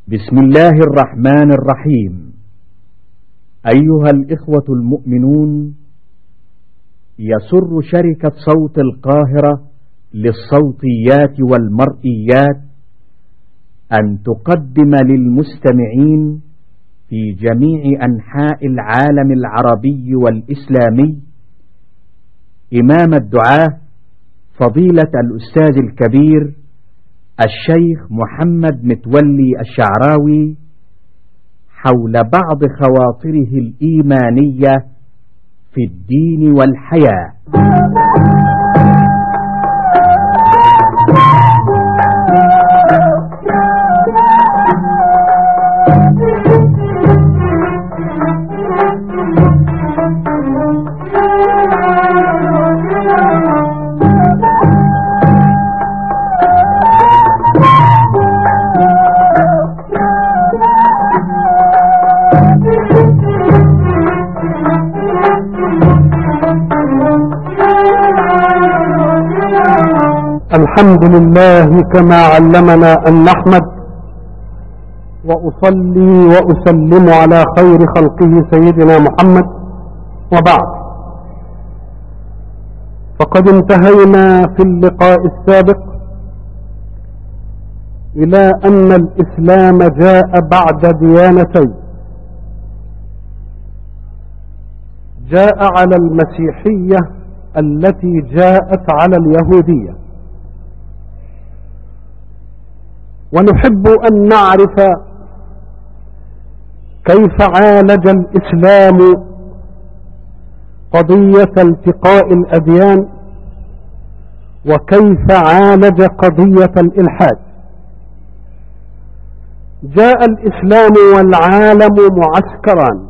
بسم الله الرحمن الرحيم. أيها الإخوة المؤمنون، يسر شركة صوت القاهرة للصوتيات والمرئيات أن تقدم للمستمعين في جميع أنحاء العالم العربي والإسلامي إمام الدعاة فضيلة الأستاذ الكبير الشيخ محمد متولي الشعراوي حول بعض خواطره الإيمانية في الدين والحياة. الحمد لله كما علمنا أن نحمد، وأصلي وأسلم على خير خلقه سيدنا محمد، وبعد. فقد انتهينا في اللقاء السابق إلى أن الإسلام جاء بعد ديانتين، جاء على المسيحية التي جاءت على اليهودية. ونحب أن نعرف كيف عالج الإسلام قضية التقاء الأديان، وكيف عالج قضية الإلحاد. جاء الإسلام والعالم معسكران: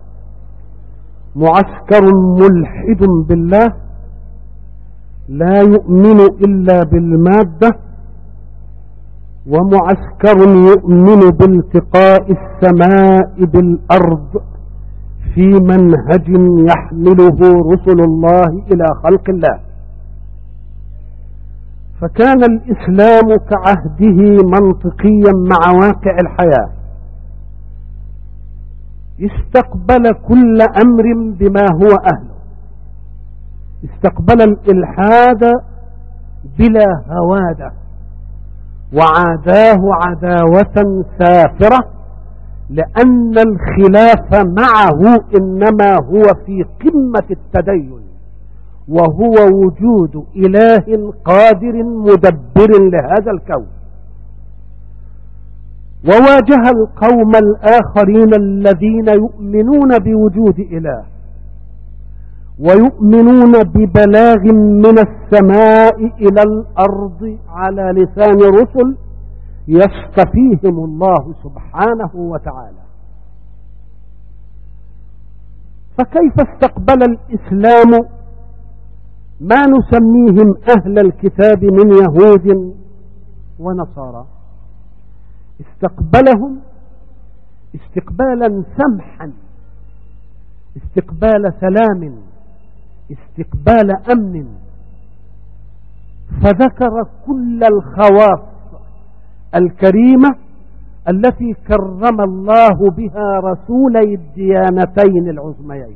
معسكر ملحد بالله لا يؤمن إلا بالمادة، ومعسكر يؤمن بالتقاء السماء بالأرض في منهج يحمله رسل الله إلى خلق الله. فكان الإسلام كعهده منطقيا مع واقع الحياة، استقبل كل أمر بما هو أهله، استقبل الإلحاد بلا هوادة، وعاداه عداوة سافرة، لأن الخلاف معه إنما هو في قمة التدين، وهو وجود إله قادر مدبر لهذا الكون. وواجه القوم الآخرين الذين يؤمنون بوجود إله، ويؤمنون ببلاغ من السماء إلى الأرض على لسان رسل يصطفيهم الله سبحانه وتعالى. فكيف استقبل الإسلام ما نسميهم أهل الكتاب من يهود ونصارى؟ استقبلهم استقبالا سمحا، استقبال سلام، استقبال أمن. فذكر كل الخواص الكريمة التي كرم الله بها رسولي الديانتين العظميين.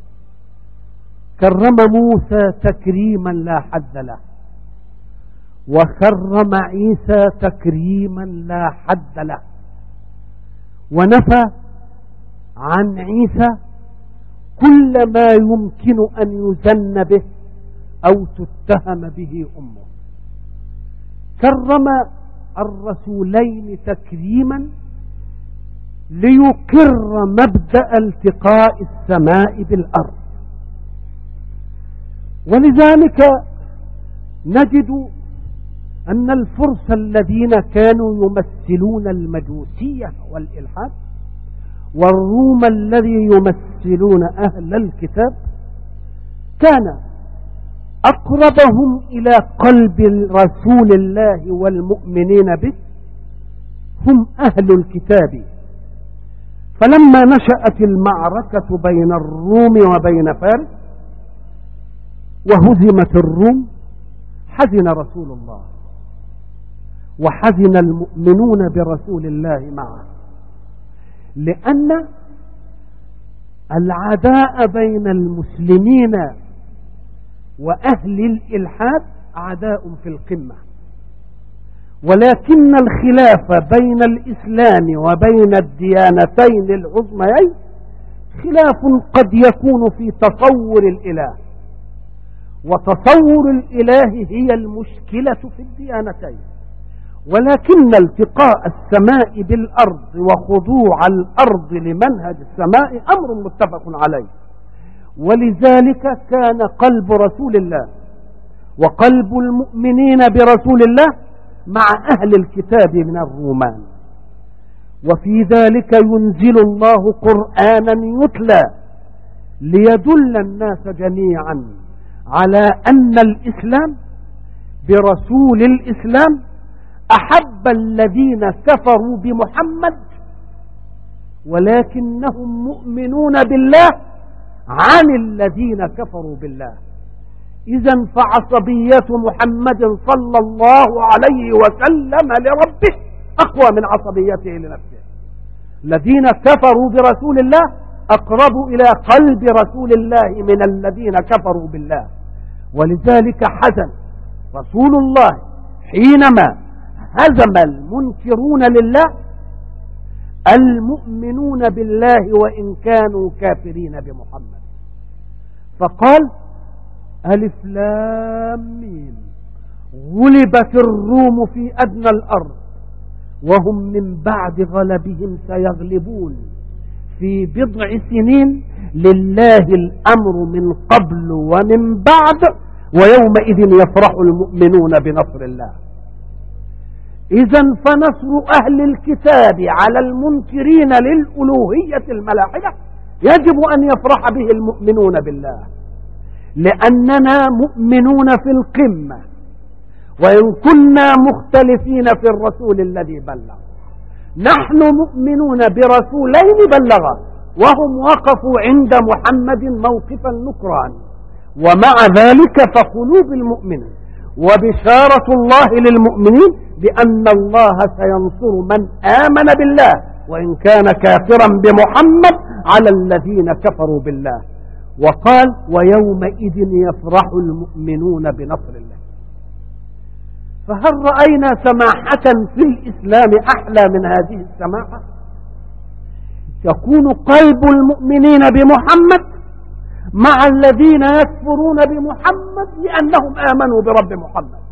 كرم موسى تكريما لا حد له، وكرم عيسى تكريما لا حد له، ونفى عن عيسى كل ما يمكن أن يزن به أو تتهم به أمه. كرم الرسولين تكريما ليقر مبدأ التقاء السماء بالأرض. ولذلك نجد أن الفرس الذين كانوا يمثلون المجوسية والإلحاد، والروم الذي يمثلون أهل الكتاب، كان أقربهم إلى قلب رسول الله والمؤمنين به هم أهل الكتاب. فلما نشأت المعركة بين الروم وبين فارس وهزمت الروم، حزن رسول الله وحزن المؤمنون برسول الله معه، لأن العداء بين المسلمين وأهل الإلحاد عداء في القمة، ولكن الخلاف بين الإسلام وبين الديانتين العظميين خلاف قد يكون في تصور الإله، وتصور الإله هي المشكلة في الديانتين، ولكن التقاء السماء بالأرض وخضوع الأرض لمنهج السماء أمر متفق عليه. ولذلك كان قلب رسول الله وقلب المؤمنين برسول الله مع أهل الكتاب من الرومان، وفي ذلك ينزل الله قرآنا يتلى ليدل الناس جميعا على أن الإسلام برسول الإسلام أحب الذين كفروا بمحمد، ولكنهم مؤمنون بالله عن الذين كفروا بالله. إذن فعصبية محمد صلى الله عليه وسلم لربه أقوى من عصبيته لنفسه. الذين كفروا برسول الله أقرب إلى قلب رسول الله من الذين كفروا بالله، ولذلك حزن رسول الله حينما هزم المنكرون لله المؤمنون بالله وإن كانوا كافرين بمحمد، فقال ألف لام ميم غلبت الروم في أدنى الأرض وهم من بعد غلبهم سيغلبون في بضع سنين لله الأمر من قبل ومن بعد ويومئذ يفرح المؤمنون بنصر الله. إذن فنصر أهل الكتاب على المنكرين للألوهية الملاحدة يجب أن يفرح به المؤمنون بالله، لأننا مؤمنون في القمة، وإن كنا مختلفين في الرسول الذي بلغ. نحن مؤمنون برسولين بلغا وهم وقفوا عند محمد موقف النكران، ومع ذلك فقلوب المؤمنين وبشارة الله للمؤمنين بأن الله سينصر من آمن بالله وإن كان كافرا بمحمد على الذين كفروا بالله. وقال ويومئذ يفرح المؤمنون بنصر الله. فهل رأينا سماحة في الإسلام أحلى من هذه السماحة؟ يكون قلب المؤمنين بمحمد مع الذين يكفرون بمحمد لأنهم آمنوا برب محمد،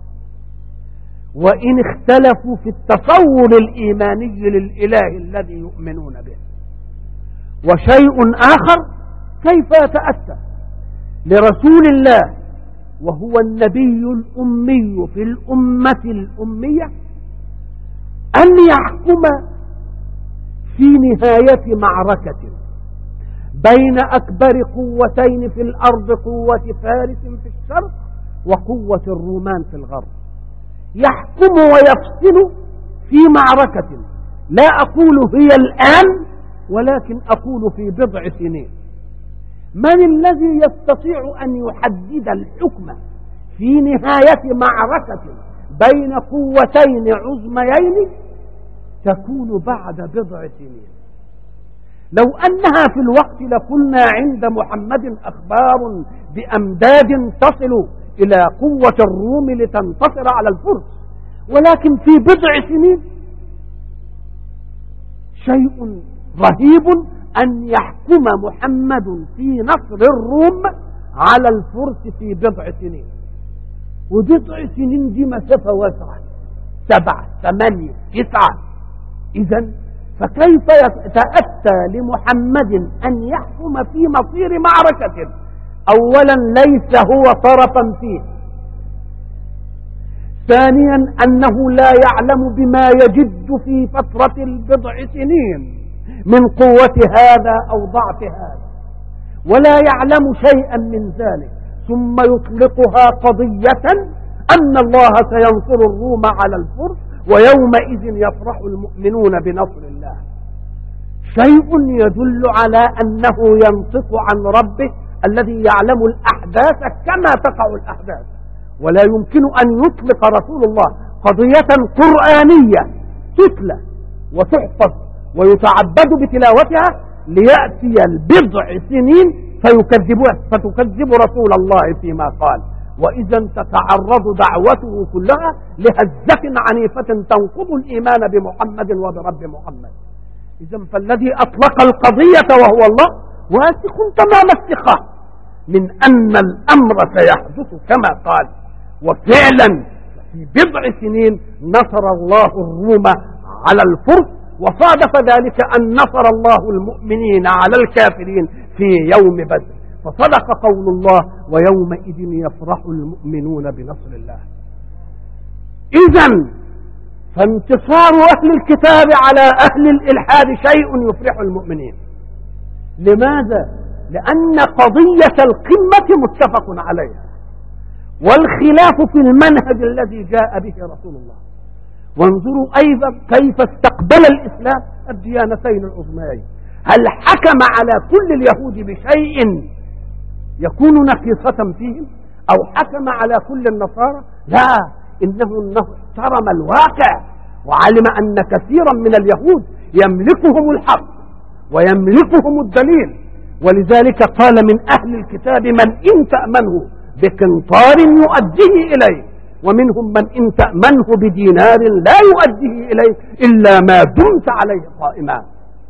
وإن اختلفوا في التصور الإيماني للإله الذي يؤمنون به. وشيء آخر كيف يتأتى لرسول الله وهو النبي الأمي في الأمة الأمية أن يحكم في نهاية معركة بين أكبر قوتين في الأرض، قوة فارس في الشرق وقوة الرومان في الغرب، يحكم ويفصل في معركة لا أقول هي الآن ولكن أقول في بضع سنين. من الذي يستطيع أن يحدد الحكم في نهاية معركة بين قوتين عظميين تكون بعد بضع سنين؟ لو أنها في الوقت لقلنا عند محمد أخبار بأمداد تصل إلى قوة الروم لتنتصر على الفرس، ولكن في بضع سنين شيء رهيب أن يحكم محمد في نصر الروم على الفرس في بضع سنين. وبضع سنين دي مسافة واسعة، 7 8 9. إذن فكيف يتأتى لمحمد أن يحكم في مصير معركة أولا ليس هو طرفا فيه، ثانيا أنه لا يعلم بما يجد في فترة البضع سنين من قوة هذا أو ضعف هذا، ولا يعلم شيئا من ذلك، ثم يطلقها قضية أن الله سينصر الروم على الفرس ويومئذ يفرح المؤمنون بنصر الله. شيء يدل على أنه ينطق عن ربه الذي يعلم الأحداث كما تقع الأحداث، ولا يمكن أن يطلق رسول الله قضية قرآنية تتلى وتحفظ ويتعبد بتلاوتها ليأتي البضع سنين فتكذب رسول الله فيما قال، وإذا تتعرض دعوته كلها لهزة عنيفة تنقض الإيمان بمحمد وبرب محمد. إذا فالذي أطلق القضية وهو الله واثق تمام الثقة من أن الأمر سيحدث كما قال. وفعلا في بضع سنين نصر الله الروم على الفرس، وصادف ذلك أن نصر الله المؤمنين على الكافرين في يوم بدر. فصدق قول الله: ويومئذ يفرح المؤمنون بنصر الله. إذن فانتصار أهل الكتاب على أهل الإلحاد شيء يفرح المؤمنين. لماذا؟ لأن قضية القمة متفق عليها، والخلاف في المنهج الذي جاء به رسول الله. وانظروا أيضا كيف استقبل الإسلام الديانتين العظميين. هل حكم على كل اليهود بشيء يكون نقيصة فيهم، أو حكم على كل النصارى؟ لا، إنه احترم الواقع وعلم أن كثيرا من اليهود يملكهم الحق ويملكهم الدليل، ولذلك قال: من أهل الكتاب من إن تأمنه بقنطار يؤديه إليه، ومنهم من إن تأمنه بدينار لا يؤديه إليه إلا ما دمت عليه قائما.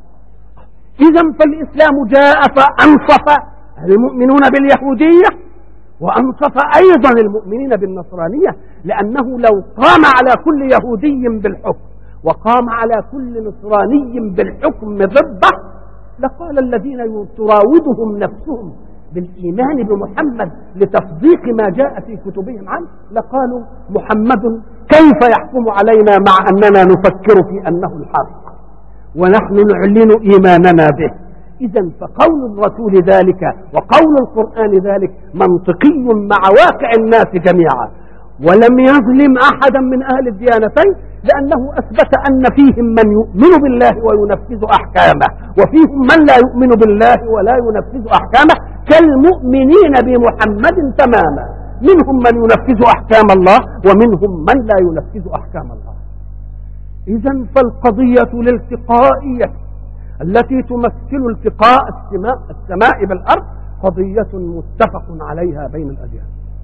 إذا فالإسلام جاء فأنصف المؤمنون باليهودية، وأنصف أيضا المؤمنين بالنصرانية، لأنه لو قام على كل يهودي بالحكم وقام على كل نصراني بالحكم ضده لقال الذين تراودهم نفسهم بالإيمان بمحمد لتصديق ما جاء في كتبهم عنه، لقالوا: محمد كيف يحكم علينا مع أننا نفكر في أنه الحق ونحن نعلن إيماننا به؟ إذا فقول الرسول ذلك وقول القرآن ذلك منطقي مع واقع الناس جميعا، ولم يظلم أحدا من أهل الديانتين، لأنه أثبت أن فيهم من يؤمن بالله وينفذ أحكامه، وفيهم من لا يؤمن بالله ولا ينفذ أحكامه، كالمؤمنين بمحمد تماما. منهم من ينفذ أحكام الله ومنهم من لا ينفذ أحكام الله. إذا فالقضية الالتقائية التي تمثل التقاء السماء بالأرض قضية متفق عليها بين الأديان،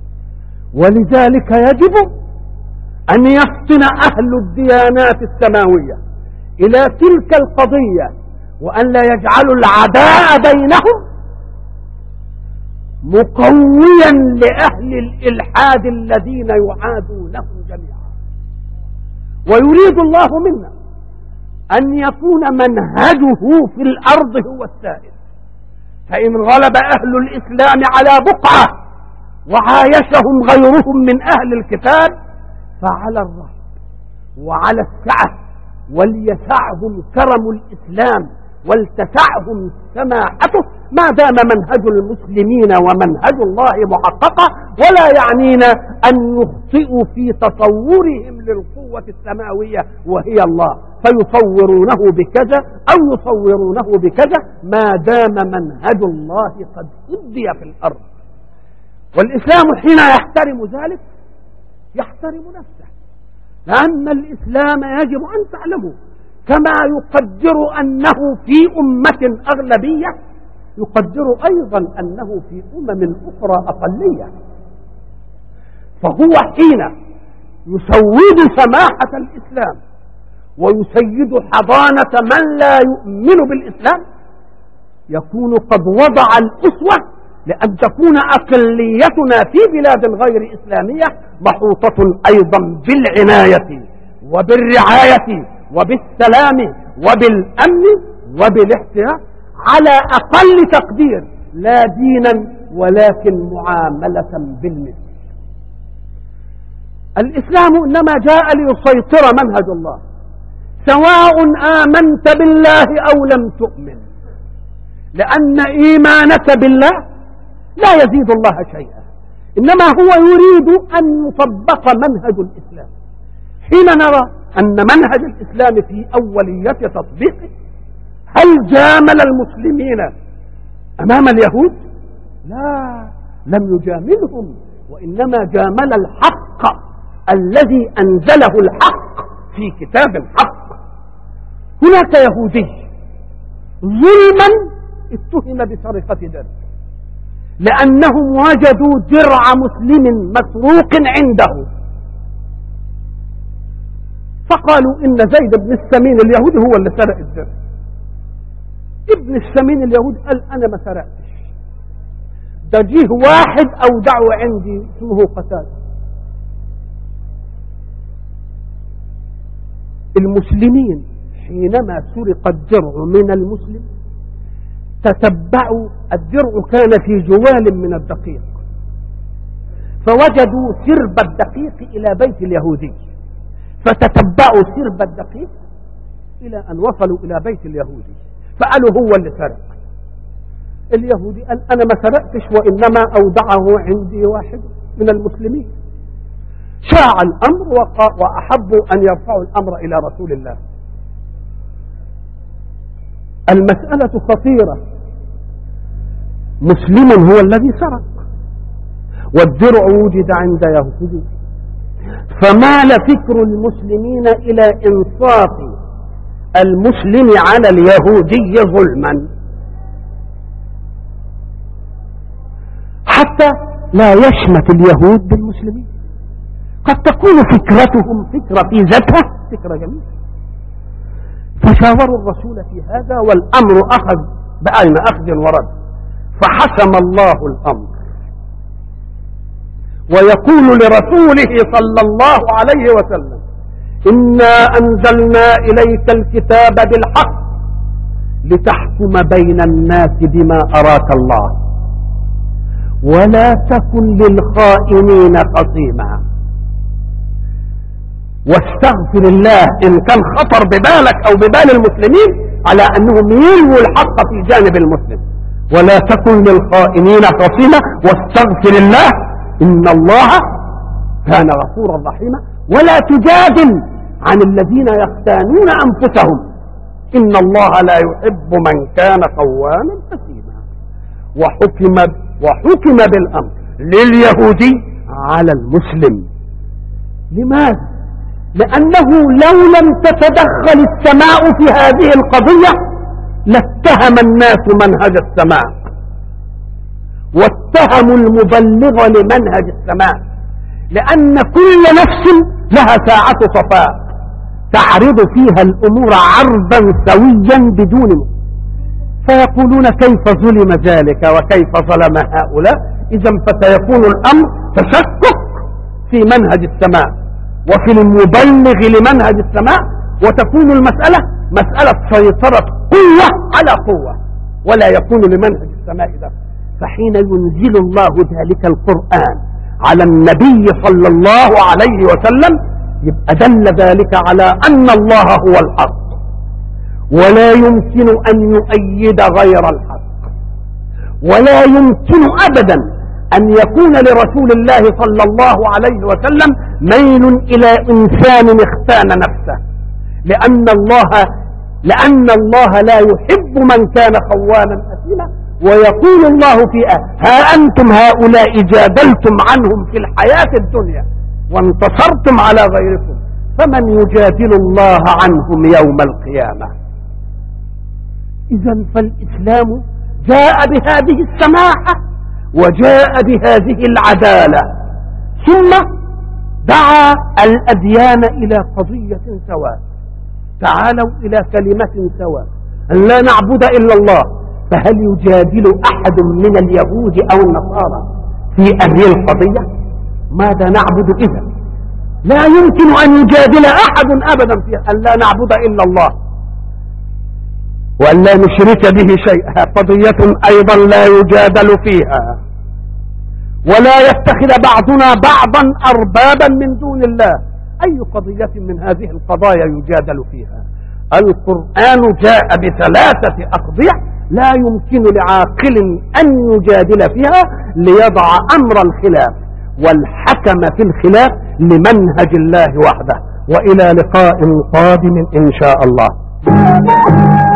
ولذلك يجب أن يفطن أهل الديانات السماوية إلى تلك القضية، وأن لا يجعلوا العداء بينهم مقويا لأهل الإلحاد الذين يعادونهم جميعا. ويريد الله منا أن يكون منهجه في الأرض هو السائد، فإن غلب أهل الإسلام على بقعة وعايشهم غيرهم من أهل الكتاب فعلى الرحب وعلى السعة، وليسعهم كرم الإسلام ولتسعهم سماحته ما دام منهج المسلمين ومنهج الله محققة، ولا يعنينا أن يخطئوا في تصورهم للقوة السماوية وهي الله، فيصورونه بكذا أو يصورونه بكذا ما دام منهج الله قد أبدي في الأرض. والإسلام حين يحترم ذلك يحترم نفسه، لأن الإسلام يجب أن تعلموا كما يقدر أنه في أمة أغلبية يقدر أيضا أنه في أخرى أقلية. فهو حين يسود سماحة الإسلام ويسيد حضانة من لا يؤمن بالإسلام يكون قد وضع الأسوة لأن تكون أقليتنا في بلاد غير إسلامية محوطة أيضا بالعناية وبالرعاية وبالسلام وبالأمن وبالاحتياط على أقل تقدير، لا دينا ولكن معاملة بالمثل. الإسلام إنما جاء ليسيطر منهج الله، سواء آمنت بالله أو لم تؤمن، لأن إيمانك بالله لا يزيد الله شيئا، إنما هو يريد أن يطبق منهج الإسلام. حين نرى أن منهج الإسلام في أولية تطبيقه هل جامل المسلمين أمام اليهود؟ لا، لم يجاملهم، وإنما جامل الحق الذي أنزله الحق في كتاب الحق. هناك يهودي ظلما اتهم بسرقة درع، لأنهم وجدوا درع مسلم مسروق عنده، فقالوا إن زيد بن السمين اليهودي هو اللي سرق الدرع. ابن السمين اليهودي قال أنا ما سرقتش، ده جيه واحد أودعه عندي اسمه قتادة. المسلمين حينما سرق الدرع من المسلم تتبعوا الدرع، كان في جوال من الدقيق، فوجدوا سرب الدقيق إلى بيت اليهودي، فتتبعوا سرب الدقيق إلى أن وصلوا إلى بيت اليهودي، فقالوا هو اللي سرق. اليهودي قال أنا ما سرقتش، وإنما أودعه عندي واحد من المسلمين. شاع الأمر وأحبوا أن يرفعوا الأمر إلى رسول الله. المسألة خطيرة، مسلم هو الذي سرق والدرع وجد عند يهودي، فمال فكر المسلمين إلى إنصاف المسلم على اليهودي ظلما، حتى لا يشمت اليهود بالمسلمين. قد تكون فكرتهم فكرة في ذاتها فكرة جميلة، فشاوروا الرسول في هذا، والأمر أخذ بأين أخذ ورد، فحسم الله الأمر. ويقول لرسوله صلى الله عليه وسلم إنا أنزلنا إليك الكتاب بالحق لتحكم بين الناس بما أراك الله ولا تكن للخائنين خصيما، واستغفر الله إن كان خطر ببالك أو ببال المسلمين على أنهم يلووا الحق في جانب المسلم، ولا تكن للخائنين خصيما واستغفر الله إن الله كان غفورا رحيما، ولا تجادل عن الذين يختانون أنفسهم إن الله لا يحب من كان خوانا أثيما. وحكم بالأمر لليهودي على المسلم. لماذا؟ لأنه لو لم تتدخل السماء في هذه القضية لاتهم الناس منهج السماء واتهموا المبلغ لمنهج السماء، لأن كل نفس لها ساعة صفاء تعرض فيها الأمور عرضا سويا بدون فيقولون كيف ظلم ذلك وكيف ظلم هؤلاء. إذا فسيكون الأمر تشكك في منهج السماء وفي المبلغ لمنهج السماء، وتكون المسألة مسألة سيطرة قوة على قوة، ولا يكون لمنهج السماء ده. فحين ينزل الله ذلك القرآن على النبي صلى الله عليه وسلم يبقى دل ذلك على أن الله هو الحق، ولا يمكن أن يؤيد غير الحق، ولا يمكن أبدا أن يكون لرسول الله صلى الله عليه وسلم ميل إلى إنسان اختان نفسه، لأن الله لا يحب من كان خوانا أثيما. ويقول الله في ها أنتم هؤلاء جادلتم عنهم في الحياة الدنيا وانتصرتم على غيركم، فمن يجادل الله عنهم يوم القيامة. إذا فالإسلام جاء بهذه السماحة وجاء بهذه العدالة، ثم دعا الأديان إلى قضية سواء. تعالوا إلى كلمة سواء، أن لا نعبد إلا الله. فهل يجادل أحد من اليهود أو النصارى في هذه القضية؟ ماذا نعبد إذا؟ لا يمكن أن يجادل أحد أبدا في أن لا نعبد إلا الله وأن لا نشرك به شيئا، قضية أيضا لا يجادل فيها. ولا يتخذ بعضنا بعضا أربابا من دون الله. أي قضية من هذه القضايا يجادل فيها؟ القرآن جاء بثلاثة أقضية لا يمكن لعاقل أن يجادل فيها ليضع أمر الخلاف والحكم في الخلاف لمنهج الله وحده. وإلى لقاء قادم إن شاء الله.